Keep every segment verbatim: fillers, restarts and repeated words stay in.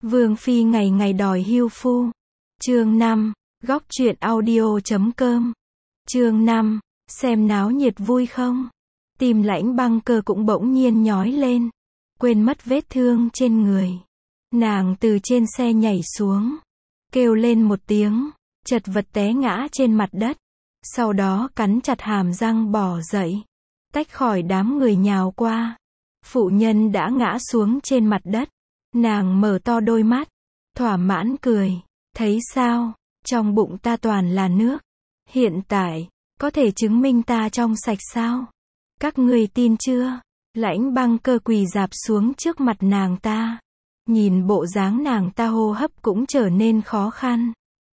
Vương phi ngày ngày đòi hưu phu. Chương năm, góc truyện audio chấm com. Chương năm, xem náo nhiệt vui không? Tim Lãnh Băng Cơ cũng bỗng nhiên nhói lên, quên mất vết thương trên người. Nàng từ trên xe nhảy xuống, kêu lên một tiếng, chật vật té ngã trên mặt đất, sau đó cắn chặt hàm răng bò dậy, tách khỏi đám người nhào qua. Phụ nhân đã ngã xuống trên mặt đất, nàng mở to đôi mắt, thỏa mãn cười, thấy sao, trong bụng ta toàn là nước, hiện tại, có thể chứng minh ta trong sạch sao? Các ngươi tin chưa? Lãnh Băng Cơ quỳ rạp xuống trước mặt nàng ta, nhìn bộ dáng nàng ta hô hấp cũng trở nên khó khăn.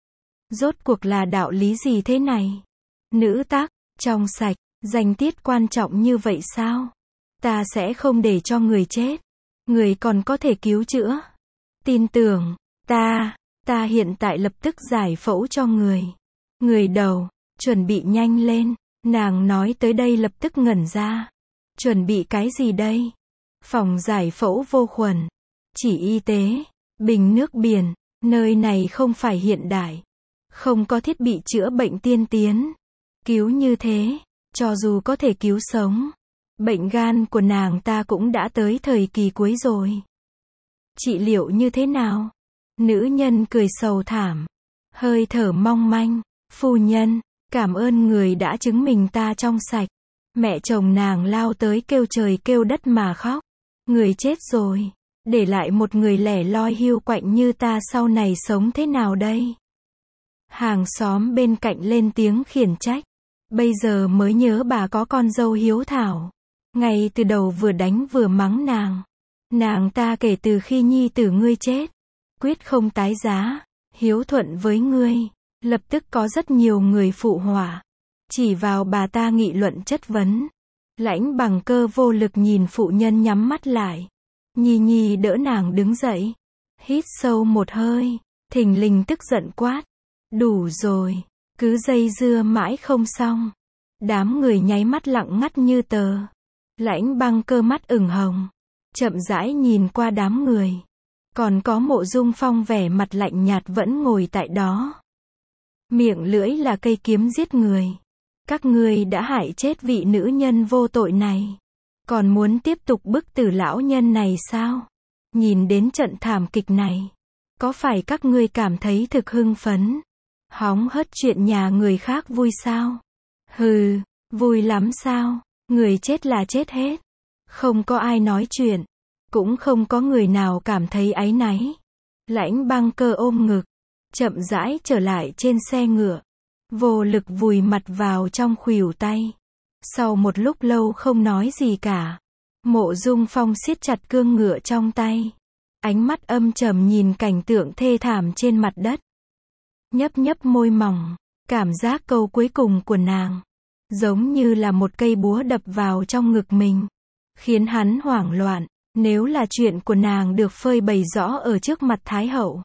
Rốt cuộc là đạo lý gì thế này? Nữ tác, trong sạch, danh tiết quan trọng như vậy sao? Ta sẽ không để cho người chết, người còn có thể cứu chữa. Tin tưởng, ta, ta hiện tại lập tức giải phẫu cho người. Người đầu, chuẩn bị nhanh lên, nàng nói tới đây lập tức ngẩn ra. Chuẩn bị cái gì đây? Phòng giải phẫu vô khuẩn, chỉ y tế, bình nước biển, nơi này không phải hiện đại, không có thiết bị chữa bệnh tiên tiến. Cứu như thế, cho dù có thể cứu sống, bệnh gan của nàng ta cũng đã tới thời kỳ cuối rồi. Trị liệu như thế nào? Nữ nhân cười sầu thảm, hơi thở mong manh. Phu nhân, cảm ơn người đã chứng minh ta trong sạch. Mẹ chồng nàng lao tới kêu trời kêu đất mà khóc. Người chết rồi, để lại một người lẻ loi hiu quạnh như ta sau này sống thế nào đây? Hàng xóm bên cạnh lên tiếng khiển trách. Bây giờ mới nhớ bà có con dâu hiếu thảo. Ngay từ đầu vừa đánh vừa mắng nàng. Nàng ta kể từ khi nhi tử ngươi chết, quyết không tái giá, hiếu thuận với ngươi. Lập tức có rất nhiều người phụ họa, chỉ vào bà ta nghị luận chất vấn. Lãnh Băng Cơ vô lực nhìn phụ nhân nhắm mắt lại. Nhi Nhi đỡ nàng đứng dậy, hít sâu một hơi, thình lình tức giận quát. Đủ rồi, cứ dây dưa mãi không xong. Đám người nháy mắt lặng ngắt như tờ. Lãnh Băng Cơ mắt ửng hồng, chậm rãi nhìn qua đám người. Còn có Mộ Dung Phong vẻ mặt lạnh nhạt vẫn ngồi tại đó. Miệng lưỡi là cây kiếm giết người. Các ngươi đã hại chết vị nữ nhân vô tội này. Còn muốn tiếp tục bức tử lão nhân này sao? Nhìn đến trận thảm kịch này, có phải các ngươi cảm thấy thực hưng phấn? Hóng hớt chuyện nhà người khác vui sao? Hừ, vui lắm sao? Người chết là chết hết. Không có ai nói chuyện. Cũng không có người nào cảm thấy áy náy. Lãnh Băng Cơ ôm ngực, chậm rãi trở lại trên xe ngựa, vô lực vùi mặt vào trong khuỷu tay. Sau một lúc lâu không nói gì cả, Mộ Dung Phong siết chặt cương ngựa trong tay, ánh mắt âm trầm nhìn cảnh tượng thê thảm trên mặt đất. Nhấp nhấp môi mỏng, cảm giác câu cuối cùng của nàng, giống như là một cây búa đập vào trong ngực mình, khiến hắn hoảng loạn. Nếu là chuyện của nàng được phơi bày rõ ở trước mặt Thái Hậu,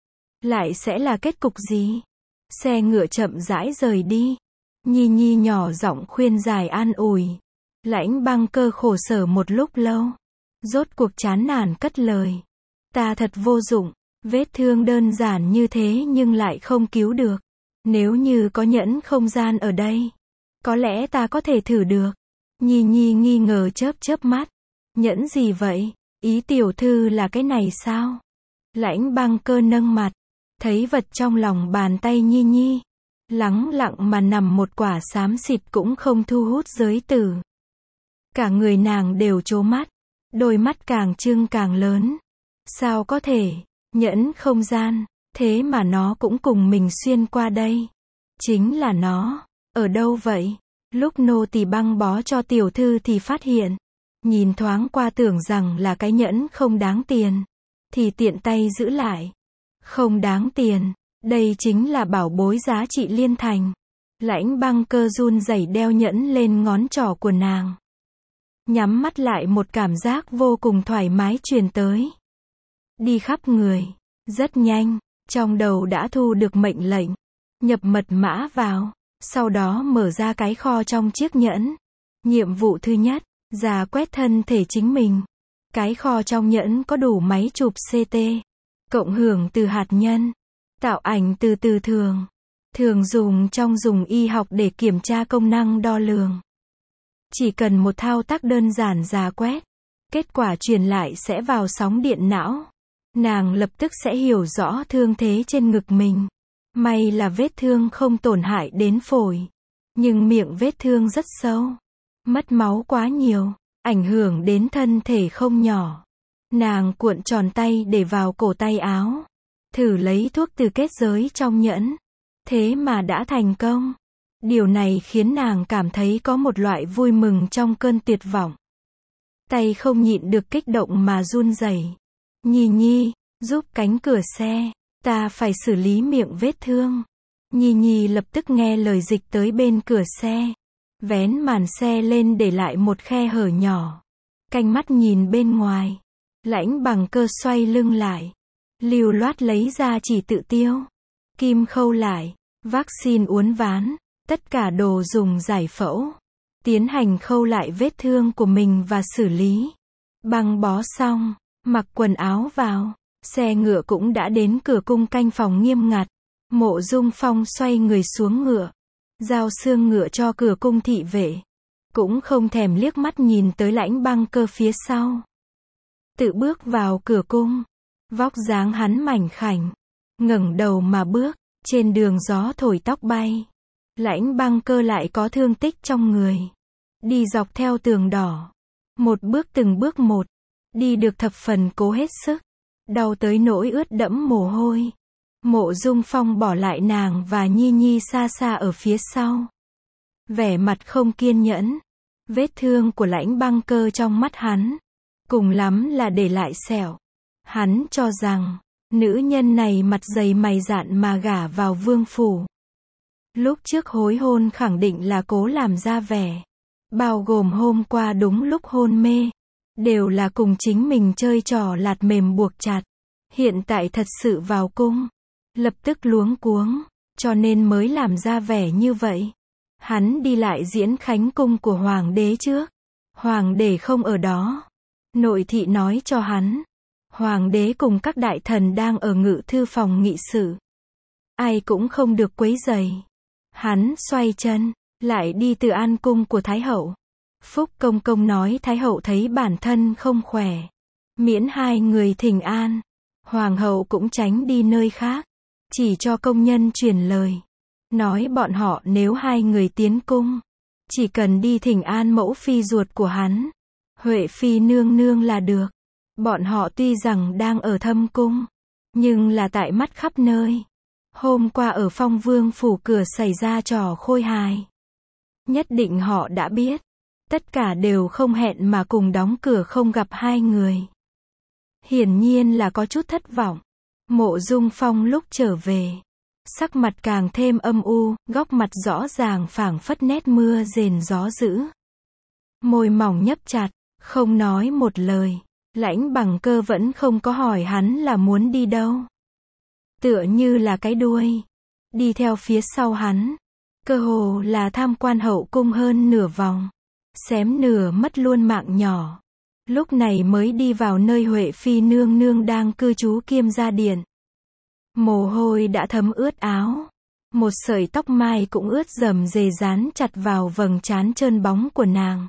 lại sẽ là kết cục gì? Xe ngựa chậm rãi rời đi. Nhi Nhi nhỏ giọng khuyên giải an ủi. Lãnh Băng Cơ khổ sở một lúc lâu, rốt cuộc chán nản cất lời. Ta thật vô dụng, vết thương đơn giản như thế nhưng lại không cứu được. Nếu như có nhẫn không gian ở đây, có lẽ ta có thể thử được. Nhi Nhi nghi ngờ chớp chớp mắt. Nhẫn gì vậy? Ý tiểu thư là cái này sao? Lãnh Băng Cơ nâng mặt, thấy vật trong lòng bàn tay Nhi Nhi, lắng lặng mà nằm một quả xám xịt cũng không thu hút giới tử. Cả người nàng đều trố mắt, đôi mắt càng trưng càng lớn. Sao có thể? Nhẫn không gian, thế mà nó cũng cùng mình xuyên qua đây. Chính là nó, ở đâu vậy? Lúc nô tỳ băng bó cho tiểu thư thì phát hiện. Nhìn thoáng qua tưởng rằng là cái nhẫn không đáng tiền, thì tiện tay giữ lại. Không đáng tiền, đây chính là bảo bối giá trị liên thành. Lãnh Băng Cơ run rẩy đeo nhẫn lên ngón trỏ của nàng. Nhắm mắt lại một cảm giác vô cùng thoải mái truyền tới. Đi khắp người, rất nhanh, trong đầu đã thu được mệnh lệnh. Nhập mật mã vào, sau đó mở ra cái kho trong chiếc nhẫn. Nhiệm vụ thứ nhất, rà quét thân thể chính mình. Cái kho trong nhẫn có đủ máy chụp xê tê. cộng hưởng từ hạt nhân, tạo ảnh từ từ thường, thường dùng trong dùng y học để kiểm tra công năng đo lường. Chỉ cần một thao tác đơn giản rà quét, kết quả truyền lại sẽ vào sóng điện não. Nàng lập tức sẽ hiểu rõ thương thế trên ngực mình. May là vết thương không tổn hại đến phổi, nhưng miệng vết thương rất sâu, mất máu quá nhiều, ảnh hưởng đến thân thể không nhỏ. Nàng cuộn tròn tay để vào cổ tay áo, thử lấy thuốc từ kết giới trong nhẫn, thế mà đã thành công. Điều này khiến nàng cảm thấy có một loại vui mừng trong cơn tuyệt vọng. Tay không nhịn được kích động mà run rẩy. Nhi Nhi, giúp cánh cửa xe, ta phải xử lý miệng vết thương. Nhi Nhi lập tức nghe lời dịch tới bên cửa xe, vén màn xe lên để lại một khe hở nhỏ, canh mắt nhìn bên ngoài. Lãnh Bằng Cơ xoay lưng lại, lưu loát lấy ra chỉ tự tiêu, kim khâu lại, vaccine uốn ván, tất cả đồ dùng giải phẫu, tiến hành khâu lại vết thương của mình và xử lý. Băng bó xong, mặc quần áo vào, xe ngựa cũng đã đến cửa cung canh phòng nghiêm ngặt. Mộ Dung Phong xoay người xuống ngựa, giao xương ngựa cho cửa cung thị vệ, cũng không thèm liếc mắt nhìn tới Lãnh Băng Cơ phía sau. Tự bước vào cửa cung, vóc dáng hắn mảnh khảnh, ngẩng đầu mà bước, trên đường gió thổi tóc bay. Lãnh Băng Cơ lại có thương tích trong người, đi dọc theo tường đỏ, một bước từng bước một, đi được thập phần cố hết sức, đau tới nỗi ướt đẫm mồ hôi. Mộ Dung Phong bỏ lại nàng và Nhi Nhi xa xa ở phía sau, vẻ mặt không kiên nhẫn. Vết thương của Lãnh Băng Cơ trong mắt hắn, cùng lắm là để lại sẹo. Hắn cho rằng, nữ nhân này mặt dày mày dạn mà gả vào vương phủ. Lúc trước hối hôn khẳng định là cố làm ra vẻ, bao gồm hôm qua đúng lúc hôn mê, đều là cùng chính mình chơi trò lạt mềm buộc chặt. Hiện tại thật sự vào cung, lập tức luống cuống, cho nên mới làm ra vẻ như vậy. Hắn đi lại diễn khánh cung của hoàng đế trước, hoàng đế không ở đó. Nội thị nói cho hắn, hoàng đế cùng các đại thần đang ở ngự thư phòng nghị sự, ai cũng không được quấy rầy. Hắn xoay chân, lại đi từ an cung của Thái hậu. Phúc Công Công nói Thái hậu thấy bản thân không khỏe, miễn hai người thỉnh an. Hoàng hậu cũng tránh đi nơi khác, chỉ cho công nhân truyền lời, nói bọn họ nếu hai người tiến cung, chỉ cần đi thỉnh an mẫu phi ruột của hắn, Huệ phi nương nương là được. Bọn họ tuy rằng đang ở thâm cung, nhưng là tại mắt khắp nơi. Hôm qua ở Phong Vương phủ cửa xảy ra trò khôi hài, nhất định họ đã biết. Tất cả đều không hẹn mà cùng đóng cửa không gặp hai người. Hiển nhiên là có chút thất vọng. Mộ Dung Phong lúc trở về, sắc mặt càng thêm âm u, góc mặt rõ ràng phảng phất nét mưa rền gió dữ. Môi mỏng nhấp chặt, không nói một lời. Lãnh Bằng Cơ vẫn không có hỏi hắn là muốn đi đâu. Tựa như là cái đuôi, đi theo phía sau hắn. Cơ hồ là tham quan hậu cung hơn nửa vòng, xém nửa mất luôn mạng nhỏ. Lúc này mới đi vào nơi Huệ phi nương nương đang cư trú kiêm gia điện. Mồ hôi đã thấm ướt áo, một sợi tóc mai cũng ướt rầm rề dán chặt vào vầng trán trơn bóng của nàng.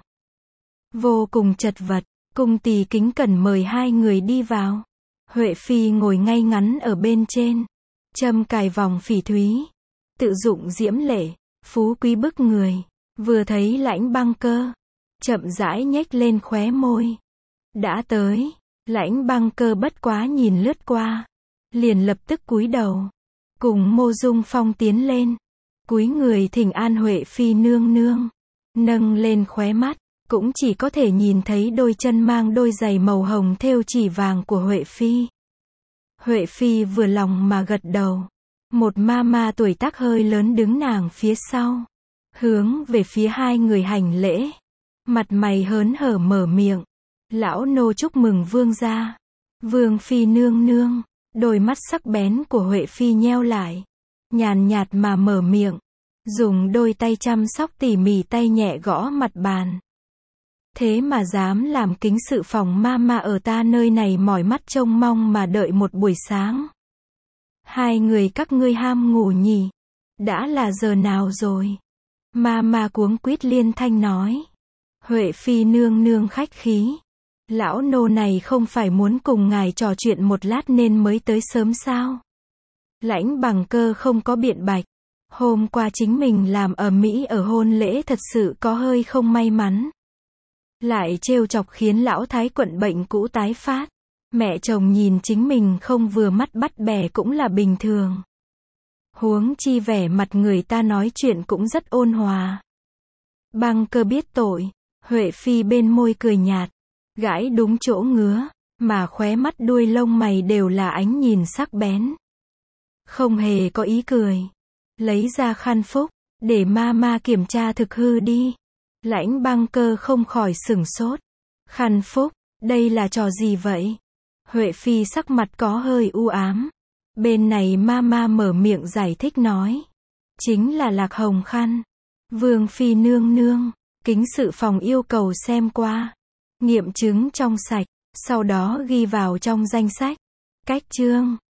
Vô cùng chật vật, cung tỳ kính cẩn mời hai người đi vào. Huệ phi ngồi ngay ngắn ở bên trên, châm cài vòng phỉ thúy, tự dụng diễm lệ, phú quý bức người. Vừa thấy Lãnh Băng Cơ, chậm rãi nhếch lên khóe môi. Đã tới. Lãnh Băng Cơ bất quá nhìn lướt qua, liền lập tức cúi đầu, cùng Mộ Dung Phong tiến lên, cúi người thỉnh an Huệ phi nương nương. Nâng lên khóe mắt, cũng chỉ có thể nhìn thấy đôi chân mang đôi giày màu hồng thêu chỉ vàng của Huệ phi. Huệ phi vừa lòng mà gật đầu. Một ma ma tuổi tác hơi lớn đứng nàng phía sau, hướng về phía hai người hành lễ, mặt mày hớn hở mở miệng. Lão nô chúc mừng vương gia. Vương phi nương nương. Đôi mắt sắc bén của Huệ phi nheo lại, nhàn nhạt mà mở miệng, dùng đôi tay chăm sóc tỉ mỉ tay nhẹ gõ mặt bàn. Thế mà dám làm kính sự phòng mama ở ta nơi này mỏi mắt trông mong mà đợi một buổi sáng. Hai người các ngươi ham ngủ nhỉ? Đã là giờ nào rồi? Mama cuống quýt liên thanh nói. Huệ Phi nương nương khách khí. Lão nô này không phải muốn cùng ngài trò chuyện một lát nên mới tới sớm sao? Lãnh Bằng Cơ không có biện bạch. Hôm qua chính mình làm ầm ĩ ở hôn lễ thật sự có hơi không may mắn. Lại trêu chọc khiến lão thái quận bệnh cũ tái phát. Mẹ chồng nhìn chính mình không vừa mắt bắt bẻ cũng là bình thường. Huống chi vẻ mặt người ta nói chuyện cũng rất ôn hòa. Bằng Cơ biết tội. Huệ Phi bên môi cười nhạt. Gãi đúng chỗ ngứa. Mà khóe mắt đuôi lông mày đều là ánh nhìn sắc bén. Không hề có ý cười. Lấy ra khăn phúc. Để mama kiểm tra thực hư đi. Lãnh Bằng Cơ không khỏi sửng sốt. Khăn phúc, đây là trò gì vậy? Huệ Phi sắc mặt có hơi u ám. Bên này mama mở miệng giải thích nói. Chính là lạc hồng khăn. Vương Phi nương nương, kính sự phòng yêu cầu xem qua. Nghiệm chứng trong sạch, sau đó ghi vào trong danh sách. Cách chương.